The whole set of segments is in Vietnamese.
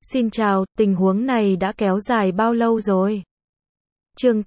Xin chào, tình huống này đã kéo dài bao lâu rồi? Chương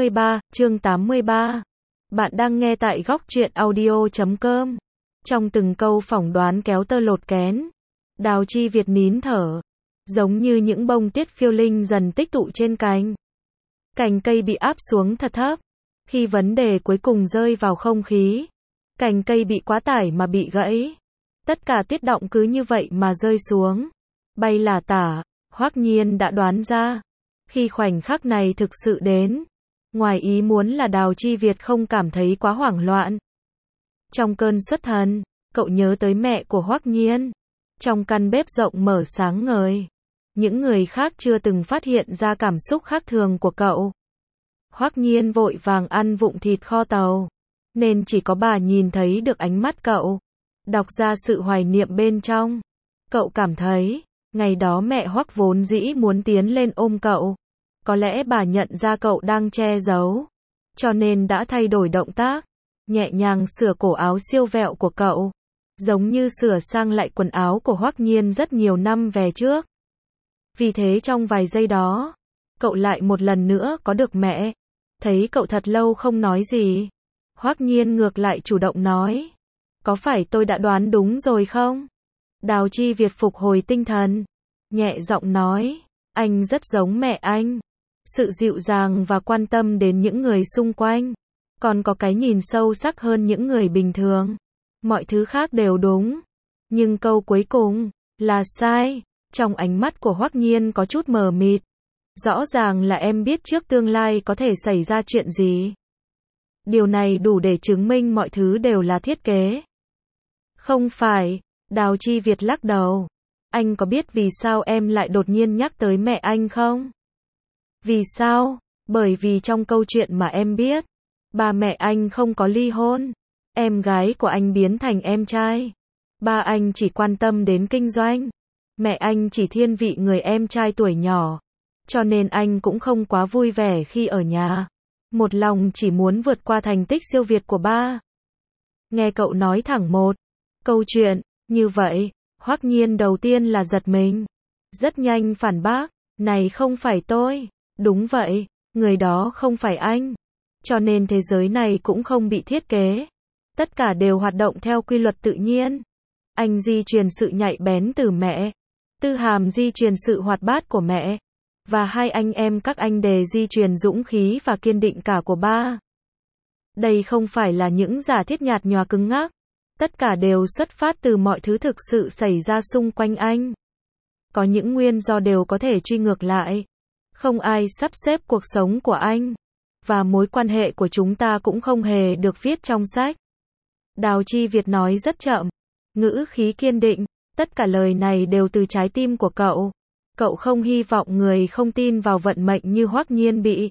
83. Bạn đang nghe tại góc truyện audio.com. Trong từng câu phỏng đoán kéo tơ lột kén, Đào Chi Việt nín thở, giống như những bông tuyết phiêu linh dần tích tụ trên cành. Cành cây bị áp xuống thật thấp. Khi vấn đề cuối cùng rơi vào không khí, cành cây bị quá tải mà bị gãy. Tất cả tuyết động cứ như vậy mà rơi xuống, bay lả tả. Hoắc Nhiên đã đoán ra. Khi khoảnh khắc này thực sự đến, ngoài ý muốn là Đào Chi Việt không cảm thấy quá hoảng loạn. Trong cơn xuất thần, cậu nhớ tới mẹ của Hoắc Nhiên. Trong căn bếp rộng mở sáng ngời, những người khác chưa từng phát hiện ra cảm xúc khác thường của cậu. Hoắc Nhiên vội vàng ăn vụng thịt kho tàu, nên chỉ có bà nhìn thấy được ánh mắt cậu, đọc ra sự hoài niệm bên trong. Cậu cảm thấy, ngày đó mẹ Hoắc vốn dĩ muốn tiến lên ôm cậu. Có lẽ bà nhận ra cậu đang che giấu, cho nên đã thay đổi động tác, nhẹ nhàng sửa cổ áo siêu vẹo của cậu, giống như sửa sang lại quần áo của Hoắc Nhiên rất nhiều năm về trước. Vì thế trong vài giây đó, cậu lại một lần nữa có được mẹ. Thấy cậu thật lâu không nói gì, Hoắc Nhiên ngược lại chủ động nói, có phải tôi đã đoán đúng rồi không? Đào Chi Việt phục hồi tinh thần, nhẹ giọng nói, anh rất giống mẹ anh. Sự dịu dàng và quan tâm đến những người xung quanh, còn có cái nhìn sâu sắc hơn những người bình thường. Mọi thứ khác đều đúng, nhưng câu cuối cùng là sai. Trong ánh mắt của Hoắc Nhiên có chút mờ mịt. Rõ ràng là em biết trước tương lai có thể xảy ra chuyện gì. Điều này đủ để chứng minh mọi thứ đều là thiết kế. Không phải, Đào Chi Việt lắc đầu. Anh có biết vì sao em lại đột nhiên nhắc tới mẹ anh không? Vì sao? Bởi vì trong câu chuyện mà em biết, ba mẹ anh không có ly hôn. Em gái của anh biến thành em trai. Ba anh chỉ quan tâm đến kinh doanh. Mẹ anh chỉ thiên vị người em trai tuổi nhỏ. Cho nên anh cũng không quá vui vẻ khi ở nhà. Một lòng chỉ muốn vượt qua thành tích siêu việt của ba. Nghe cậu nói thẳng một câu chuyện như vậy, Hoắc Nhiên đầu tiên là giật mình. Rất nhanh phản bác, này không phải tôi. Đúng vậy, người đó không phải anh. Cho nên thế giới này cũng không bị thiết kế. Tất cả đều hoạt động theo quy luật tự nhiên. Anh di truyền sự nhạy bén từ mẹ. Tư Hàm di truyền sự hoạt bát của mẹ. Và hai anh em các anh đều di truyền dũng khí và kiên định cả của ba. Đây không phải là những giả thiết nhạt nhòa cứng ngắc. Tất cả đều xuất phát từ mọi thứ thực sự xảy ra xung quanh anh. Có những nguyên do đều có thể truy ngược lại. Không ai sắp xếp cuộc sống của anh. Và mối quan hệ của chúng ta cũng không hề được viết trong sách. Đào Chi Việt nói rất chậm, ngữ khí kiên định. Tất cả lời này đều từ trái tim của cậu. Cậu không hy vọng người không tin vào vận mệnh như Hoắc Nhiên bị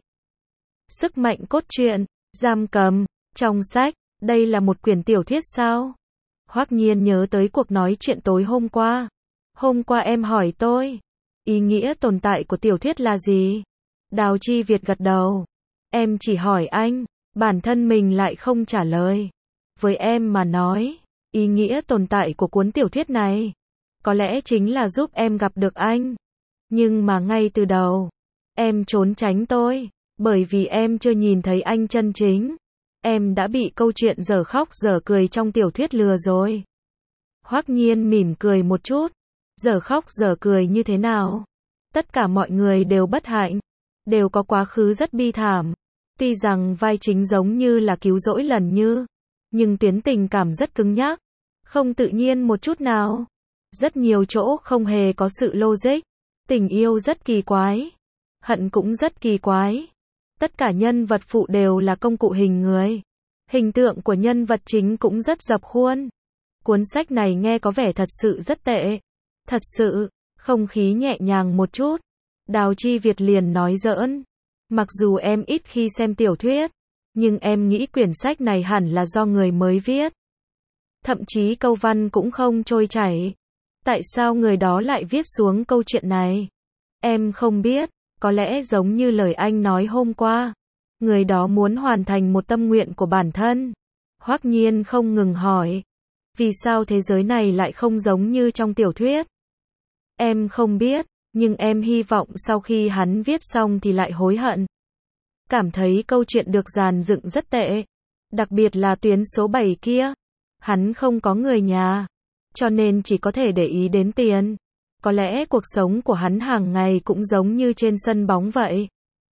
sức mạnh cốt truyện giam cầm. Trong sách, đây là một quyển tiểu thuyết sao? Hoắc Nhiên nhớ tới cuộc nói chuyện tối hôm qua. Hôm qua em hỏi tôi, ý nghĩa tồn tại của tiểu thuyết là gì? Đào Chi Việt gật đầu. Em chỉ hỏi anh, bản thân mình lại không trả lời. Với em mà nói, ý nghĩa tồn tại của cuốn tiểu thuyết này, có lẽ chính là giúp em gặp được anh. Nhưng mà ngay từ đầu, em trốn tránh tôi, bởi vì em chưa nhìn thấy anh chân chính. Em đã bị câu chuyện dở khóc dở cười trong tiểu thuyết lừa rồi. Hoắc Nhiên mỉm cười một chút. Dở khóc dở cười như thế nào? Tất cả mọi người đều bất hạnh, đều có quá khứ rất bi thảm. Tuy rằng vai chính giống như là cứu rỗi lần như, nhưng tuyến tình cảm rất cứng nhắc, không tự nhiên một chút nào. Rất nhiều chỗ không hề có sự logic. Tình yêu rất kỳ quái, hận cũng rất kỳ quái. Tất cả nhân vật phụ đều là công cụ hình người. Hình tượng của nhân vật chính cũng rất dập khuôn. Cuốn sách này nghe có vẻ thật sự rất tệ. Thật sự, không khí nhẹ nhàng một chút. Đào Chi Việt liền nói giỡn. Mặc dù em ít khi xem tiểu thuyết, nhưng em nghĩ quyển sách này hẳn là do người mới viết. Thậm chí câu văn cũng không trôi chảy. Tại sao người đó lại viết xuống câu chuyện này? Em không biết, có lẽ giống như lời anh nói hôm qua. Người đó muốn hoàn thành một tâm nguyện của bản thân. Hoắc Nhiên không ngừng hỏi. Vì sao thế giới này lại không giống như trong tiểu thuyết? Em không biết, Nhưng em hy vọng sau khi hắn viết xong thì lại hối hận. Cảm thấy câu chuyện được dàn dựng rất tệ. Đặc biệt là tuyến số 7 kia. Hắn không có người nhà. Cho nên chỉ có thể để ý đến tiền. Có lẽ cuộc sống của hắn hàng ngày cũng giống như trên sân bóng vậy.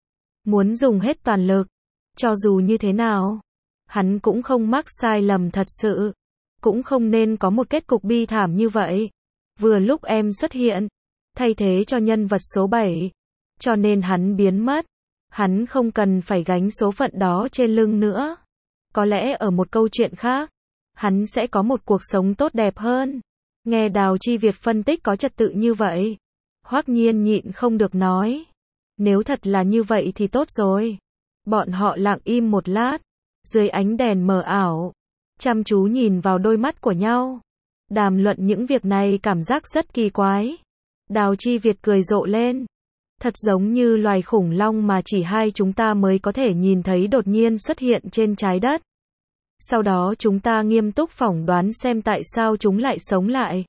Muốn dùng hết toàn lực. Cho dù như thế nào, hắn cũng không mắc sai lầm thật sự. Cũng không nên có một kết cục bi thảm như vậy. Vừa lúc em xuất hiện, thay thế cho nhân vật số 7. Cho nên hắn biến mất. Hắn không cần phải gánh số phận đó trên lưng nữa. Có lẽ ở một câu chuyện khác, hắn sẽ có một cuộc sống tốt đẹp hơn. Nghe Đào Chi Việt phân tích có trật tự như vậy, Hoắc Nhiên nhịn không được nói. Nếu thật là như vậy thì tốt rồi. Bọn họ lặng im một lát, dưới ánh đèn mờ ảo, chăm chú nhìn vào đôi mắt của nhau. Đàm luận những việc này cảm giác rất kỳ quái. Đào Chi Việt cười rộ lên. Thật giống như loài khủng long mà chỉ hai chúng ta mới có thể nhìn thấy đột nhiên xuất hiện trên trái đất. Sau đó chúng ta nghiêm túc phỏng đoán xem tại sao chúng lại sống lại.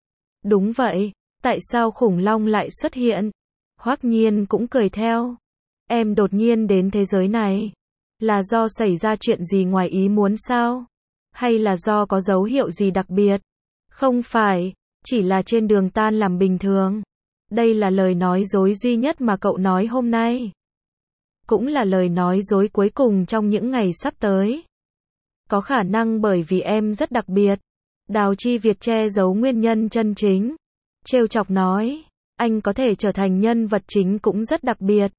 Đúng vậy, tại sao khủng long lại xuất hiện? Hoắc Nhiên cũng cười theo. Em đột nhiên đến thế giới này, là do xảy ra chuyện gì ngoài ý muốn sao? Hay là do có dấu hiệu gì đặc biệt? Không phải, chỉ là trên đường tan làm bình thường. Đây là lời nói dối duy nhất mà cậu nói hôm nay. Cũng là lời nói dối cuối cùng trong những ngày sắp tới. Có khả năng bởi vì em rất đặc biệt. Đào Chi Việt che giấu nguyên nhân chân chính. Trêu chọc nói, anh có thể trở thành nhân vật chính cũng rất đặc biệt.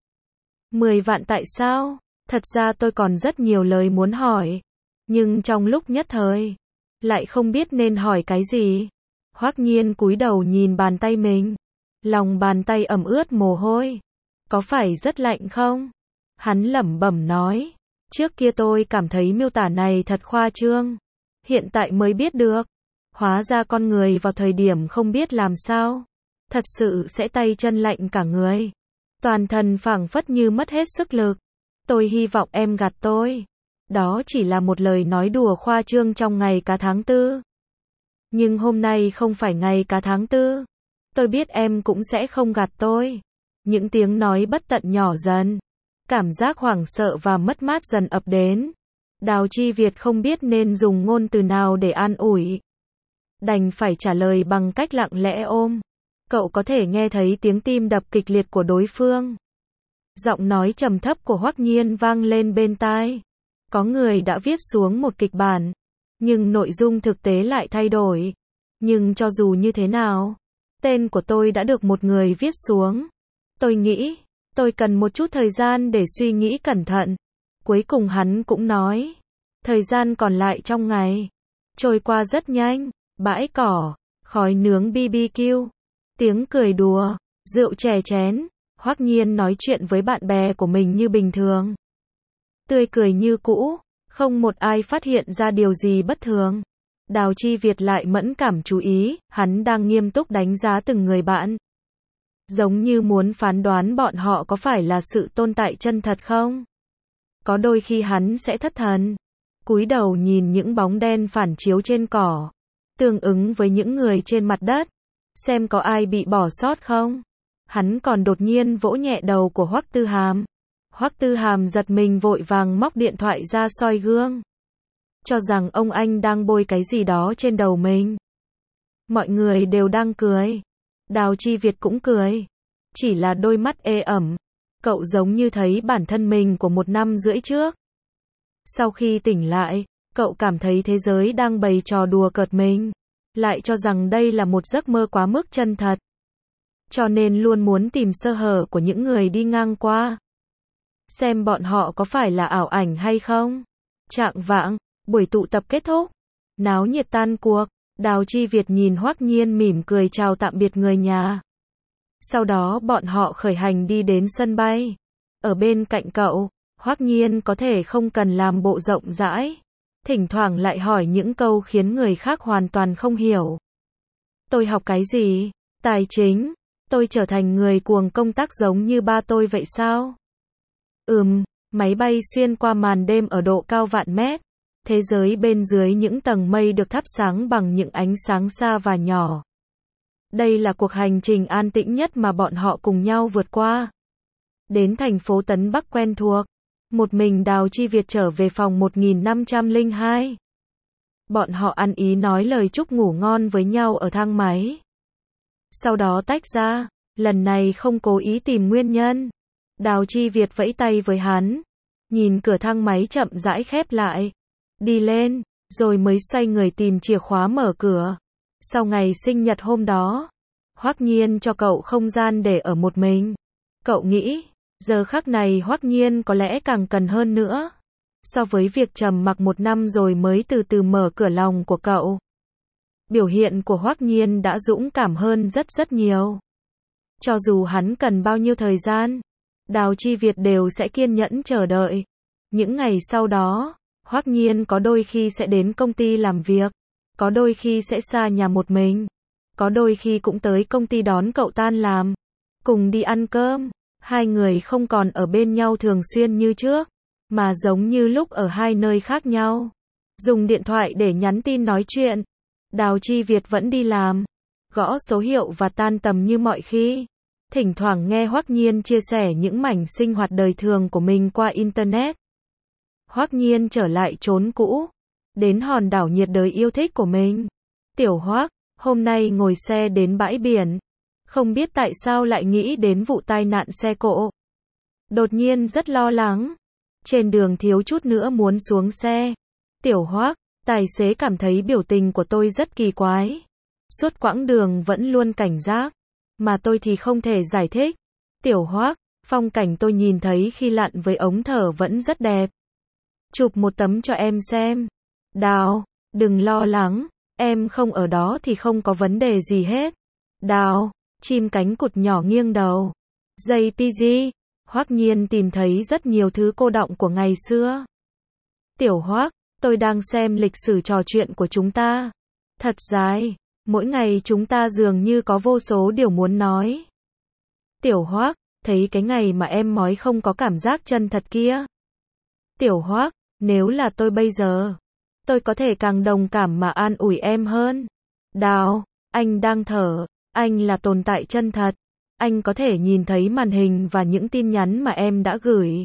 10 vạn tại sao? Thật ra tôi còn rất nhiều lời muốn hỏi. Nhưng trong lúc nhất thời, lại không biết nên hỏi cái gì. Hoắc Nhiên cúi đầu nhìn bàn tay mình. Lòng bàn tay ẩm ướt mồ hôi. Có phải rất lạnh không? Hắn lẩm bẩm nói. Trước kia tôi cảm thấy miêu tả này thật khoa trương. Hiện tại mới biết được. Hóa ra con người vào thời điểm không biết làm sao. Thật sự sẽ tay chân lạnh cả người. Toàn thân phảng phất như mất hết sức lực. Tôi hy vọng em gạt tôi. Đó chỉ là một lời nói đùa khoa trương trong ngày cả tháng 4. Nhưng hôm nay không phải ngày cả tháng 4. Tôi biết em cũng sẽ không gạt tôi. Những tiếng nói bất tận nhỏ dần. Cảm giác hoảng sợ và mất mát dần ập đến. Đào Chi Việt không biết nên dùng ngôn từ nào để an ủi. Đành phải trả lời bằng cách lặng lẽ ôm. Cậu có thể nghe thấy tiếng tim đập kịch liệt của đối phương. Giọng nói trầm thấp của Hoắc Nhiên vang lên bên tai. Có người đã viết xuống một kịch bản. Nhưng nội dung thực tế lại thay đổi. Nhưng cho dù như thế nào, tên của tôi đã được một người viết xuống. Tôi nghĩ, tôi cần một chút thời gian để suy nghĩ cẩn thận. Cuối cùng hắn cũng nói. Thời gian còn lại trong ngày trôi qua rất nhanh. Bãi cỏ, khói nướng BBQ, tiếng cười đùa, rượu chè chén. Hoắc Nhiên nói chuyện với bạn bè của mình như bình thường. Tươi cười như cũ, không một ai phát hiện ra điều gì bất thường. Đào Chi Việt lại mẫn cảm chú ý, hắn đang nghiêm túc đánh giá từng người bạn. Giống như muốn phán đoán bọn họ có phải là sự tồn tại chân thật không? Có đôi khi hắn sẽ thất thần, cúi đầu nhìn những bóng đen phản chiếu trên cỏ, tương ứng với những người trên mặt đất, xem có ai bị bỏ sót không. Hắn còn đột nhiên vỗ nhẹ đầu của Hoắc Tư Hàm. Hoắc Tư Hàm giật mình vội vàng móc điện thoại ra soi gương. Cho rằng ông anh đang bôi cái gì đó trên đầu mình. Mọi người đều đang cười. Đào Chi Việt cũng cười. Chỉ là đôi mắt ê ẩm. Cậu giống như thấy bản thân mình của 1 năm rưỡi trước. Sau khi tỉnh lại, cậu cảm thấy thế giới đang bày trò đùa cợt mình. Lại cho rằng đây là một giấc mơ quá mức chân thật. Cho nên luôn muốn tìm sơ hở của những người đi ngang qua. Xem bọn họ có phải là ảo ảnh hay không. Chạng vạng, buổi tụ tập kết thúc. Náo nhiệt tan cuộc. Đào Chi Việt nhìn Hoắc Nhiên mỉm cười chào tạm biệt người nhà. Sau đó bọn họ khởi hành đi đến sân bay. Ở bên cạnh cậu, Hoắc Nhiên có thể không cần làm bộ rộng rãi. Thỉnh thoảng lại hỏi những câu khiến người khác hoàn toàn không hiểu. Tôi học cái gì? Tài chính. Tôi trở thành người cuồng công tác giống như ba tôi vậy sao? Máy bay xuyên qua màn đêm ở độ cao vạn mét. Thế giới bên dưới những tầng mây được thắp sáng bằng những ánh sáng xa và nhỏ. Đây là cuộc hành trình an tĩnh nhất mà bọn họ cùng nhau vượt qua. Đến thành phố Tấn Bắc quen thuộc, một mình Đào Chi Việt trở về phòng 1502. Bọn họ ăn ý nói lời chúc ngủ ngon với nhau ở thang máy. Sau đó tách ra, lần này không cố ý tìm nguyên nhân. Đào Chi Việt vẫy tay với hắn, nhìn cửa thang máy chậm rãi khép lại, đi lên, rồi mới xoay người tìm chìa khóa mở cửa. Sau ngày sinh nhật hôm đó, Hoắc Nhiên cho cậu không gian để ở một mình. Cậu nghĩ, giờ khắc này Hoắc Nhiên có lẽ càng cần hơn nữa, so với việc trầm mặc một năm rồi mới từ từ mở cửa lòng của cậu. Biểu hiện của Hoắc Nhiên đã dũng cảm hơn rất nhiều. Cho dù hắn cần bao nhiêu thời gian, Đào Chi Việt đều sẽ kiên nhẫn chờ đợi. Những ngày sau đó, Hoắc Nhiên có đôi khi sẽ đến công ty làm việc, có đôi khi sẽ xa nhà một mình, có đôi khi cũng tới công ty đón cậu tan làm, cùng đi ăn cơm. Hai người không còn ở bên nhau thường xuyên như trước, mà giống như lúc ở hai nơi khác nhau. Dùng điện thoại để nhắn tin nói chuyện. Đào Chi Việt vẫn đi làm, gõ số hiệu và tan tầm như mọi khi. Thỉnh thoảng nghe Hoắc Nhiên chia sẻ những mảnh sinh hoạt đời thường của mình qua Internet. Hoắc Nhiên trở lại chốn cũ, đến hòn đảo nhiệt đới yêu thích của mình. Tiểu Hoắc, hôm nay ngồi xe đến bãi biển, không biết tại sao lại nghĩ đến vụ tai nạn xe cộ. Đột nhiên rất lo lắng, trên đường thiếu chút nữa muốn xuống xe. Tiểu Hoắc, tài xế cảm thấy biểu tình của tôi rất kỳ quái. Suốt quãng đường vẫn luôn cảnh giác, mà tôi thì không thể giải thích. Tiểu Hoắc, phong cảnh tôi nhìn thấy khi lặn với ống thở vẫn rất đẹp. Chụp một tấm cho em xem. Đào, đừng lo lắng, em không ở đó thì không có vấn đề gì hết. Đào, chim cánh cụt nhỏ nghiêng đầu. JPG, Hoắc Nhiên tìm thấy rất nhiều thứ cô đọng của ngày xưa. Tiểu Hoắc, tôi đang xem lịch sử trò chuyện của chúng ta. Thật dài, mỗi ngày chúng ta dường như có vô số điều muốn nói. Tiểu Hoắc, thấy cái ngày mà em nói không có cảm giác chân thật kia. Tiểu Hoắc, nếu là tôi bây giờ, tôi có thể càng đồng cảm mà an ủi em hơn. Đào, anh đang thở, anh là tồn tại chân thật. Anh có thể nhìn thấy màn hình và những tin nhắn mà em đã gửi.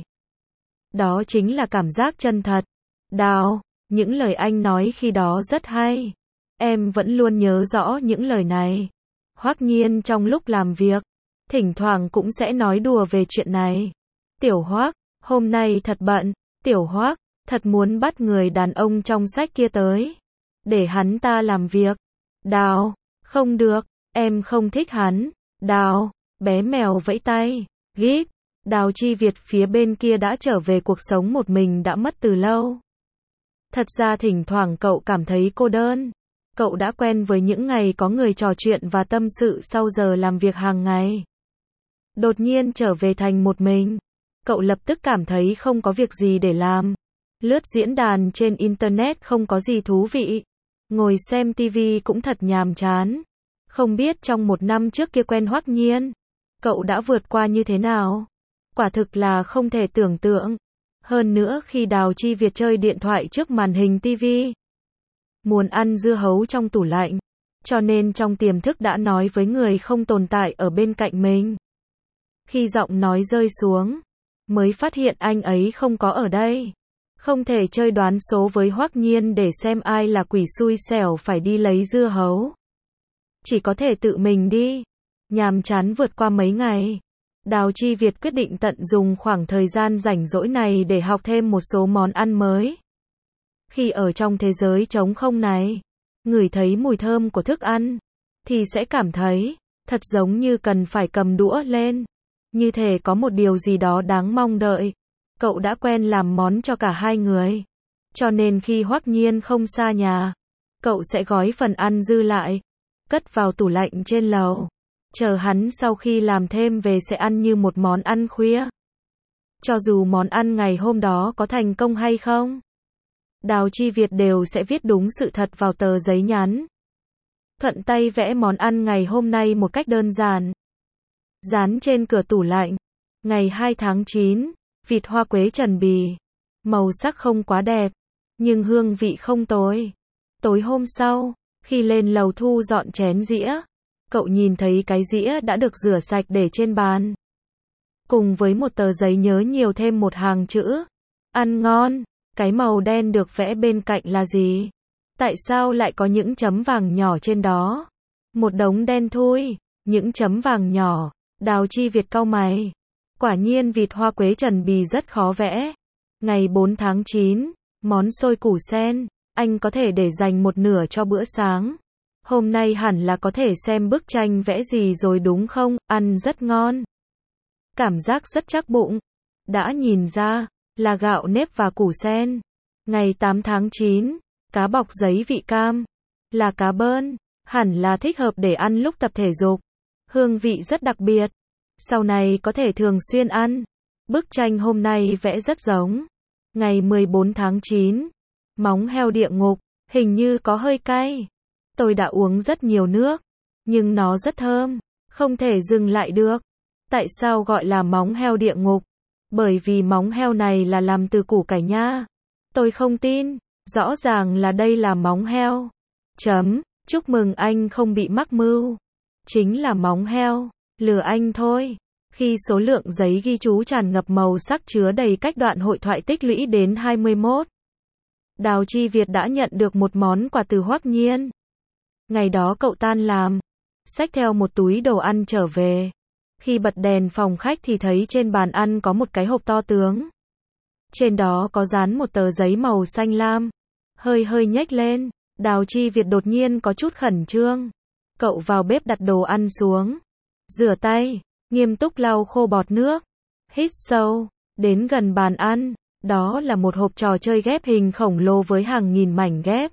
Đó chính là cảm giác chân thật. Đào, những lời anh nói khi đó rất hay. Em vẫn luôn nhớ rõ những lời này. Hoắc Nhiên trong lúc làm việc, thỉnh thoảng cũng sẽ nói đùa về chuyện này. Tiểu Hoắc, hôm nay thật bận. Tiểu Hoắc, thật muốn bắt người đàn ông trong sách kia tới, để hắn ta làm việc. Đào, không được, em không thích hắn. Đào, bé mèo vẫy tay. Gíp, Đào Chi Việt phía bên kia đã trở về cuộc sống một mình đã mất từ lâu. Thật ra thỉnh thoảng cậu cảm thấy cô đơn. Cậu đã quen với những ngày có người trò chuyện và tâm sự sau giờ làm việc hàng ngày. Đột nhiên trở về thành một mình, cậu lập tức cảm thấy không có việc gì để làm. Lướt diễn đàn trên Internet không có gì thú vị. Ngồi xem TV cũng thật nhàm chán. Không biết trong một năm trước kia quen Hoắc Nhiên, cậu đã vượt qua như thế nào? Quả thực là không thể tưởng tượng. Hơn nữa khi Đào Chi Việt chơi điện thoại trước màn hình TV, muốn ăn dưa hấu trong tủ lạnh, cho nên trong tiềm thức đã nói với người không tồn tại ở bên cạnh mình. Khi giọng nói rơi xuống, mới phát hiện anh ấy không có ở đây. Không thể chơi đoán số với Hoắc Nhiên để xem ai là quỷ xui xẻo phải đi lấy dưa hấu. Chỉ có thể tự mình đi. Nhàm chán vượt qua mấy ngày, Đào Chi Việt quyết định tận dụng khoảng thời gian rảnh rỗi này để học thêm một số món ăn mới. Khi ở trong thế giới trống không này, ngửi thấy mùi thơm của thức ăn, thì sẽ cảm thấy, thật giống như cần phải cầm đũa lên. Như thể có một điều gì đó đáng mong đợi. Cậu đã quen làm món cho cả hai người. Cho nên khi Hoắc Nhiên không xa nhà, cậu sẽ gói phần ăn dư lại, cất vào tủ lạnh trên lầu. Chờ hắn sau khi làm thêm về sẽ ăn như một món ăn khuya. Cho dù món ăn ngày hôm đó có thành công hay không, Đào Chi Việt đều sẽ viết đúng sự thật vào tờ giấy nhắn. Thuận tay vẽ món ăn ngày hôm nay một cách đơn giản, dán trên cửa tủ lạnh. Ngày 2 tháng 9, vịt hoa quế trần bì. Màu sắc không quá đẹp, nhưng hương vị không tồi. Tối hôm sau, khi lên lầu thu dọn chén dĩa, cậu nhìn thấy cái dĩa đã được rửa sạch để trên bàn. Cùng với một tờ giấy nhớ nhiều thêm một hàng chữ. Ăn ngon. Cái màu đen được vẽ bên cạnh là gì? Tại sao lại có những chấm vàng nhỏ trên đó? Một đống đen thui, những chấm vàng nhỏ. Đào Chi Việt cau mày. Quả nhiên vịt hoa quế trần bì rất khó vẽ. Ngày 4 tháng 9, món xôi củ sen, anh có thể để dành một nửa cho bữa sáng. Hôm nay hẳn là có thể xem bức tranh vẽ gì rồi đúng không? Ăn rất ngon. Cảm giác rất chắc bụng. Đã nhìn ra, là gạo nếp và củ sen. Ngày 8 tháng 9, cá bọc giấy vị cam. Là cá bơn, hẳn là thích hợp để ăn lúc tập thể dục. Hương vị rất đặc biệt. Sau này có thể thường xuyên ăn. Bức tranh hôm nay vẽ rất giống. Ngày 14 tháng 9, móng heo địa ngục, hình như có hơi cay. Tôi đã uống rất nhiều nước, nhưng nó rất thơm, không thể dừng lại được. Tại sao gọi là móng heo địa ngục? Bởi vì móng heo này là làm từ củ cải nha. Tôi không tin, rõ ràng là đây là móng heo. Chúc mừng anh không bị mắc mưu. Chính là móng heo, lừa anh thôi. Khi số lượng giấy ghi chú tràn ngập màu sắc chứa đầy cách đoạn hội thoại tích lũy đến 21. Đào Chi Việt đã nhận được một món quà từ Hoắc Nhiên. Ngày đó cậu tan làm, xách theo một túi đồ ăn trở về. Khi bật đèn phòng khách thì thấy trên bàn ăn có một cái hộp to tướng. Trên đó có dán một tờ giấy màu xanh lam. Hơi nhếch lên, Đào Chi Việt đột nhiên có chút khẩn trương. Cậu vào bếp đặt đồ ăn xuống. Rửa tay, nghiêm túc lau khô bọt nước. Hít sâu, đến gần bàn ăn. Đó là một hộp trò chơi ghép hình khổng lồ với hàng nghìn mảnh ghép.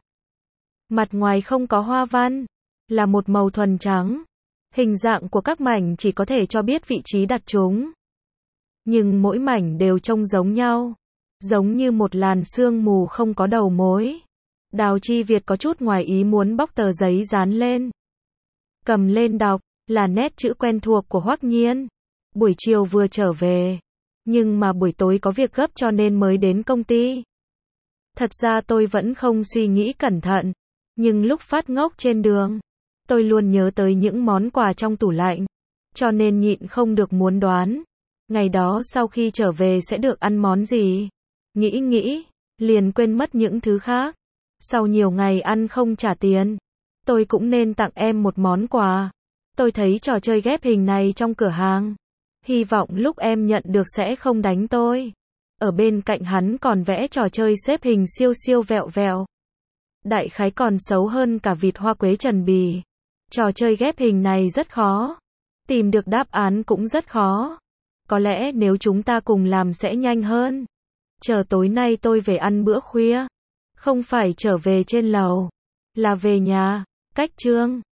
Mặt ngoài không có hoa văn, là một màu thuần trắng. Hình dạng của các mảnh chỉ có thể cho biết vị trí đặt chúng. Nhưng mỗi mảnh đều trông giống nhau. Giống như một làn sương mù không có đầu mối. Đào Chi Việt có chút ngoài ý muốn bóc tờ giấy dán lên. Cầm lên đọc, là nét chữ quen thuộc của Hoắc Nhiên. Buổi chiều vừa trở về. Nhưng mà buổi tối có việc gấp cho nên mới đến công ty. Thật ra tôi vẫn không suy nghĩ cẩn thận. Nhưng lúc phát ngốc trên đường, tôi luôn nhớ tới những món quà trong tủ lạnh. Cho nên nhịn không được muốn đoán. Ngày đó sau khi trở về sẽ được ăn món gì. Nghĩ, liền quên mất những thứ khác. Sau nhiều ngày ăn không trả tiền, tôi cũng nên tặng em một món quà. Tôi thấy trò chơi ghép hình này trong cửa hàng. Hy vọng lúc em nhận được sẽ không đánh tôi. Ở bên cạnh hắn còn vẽ trò chơi xếp hình siêu vẹo vẹo. Đại khái còn xấu hơn cả vịt hoa quế trần bì. Trò chơi ghép hình này rất khó. Tìm được đáp án cũng rất khó. Có lẽ nếu chúng ta cùng làm sẽ nhanh hơn. Chờ tối nay tôi về ăn bữa khuya. Không phải trở về trên lầu, là về nhà. Cách chương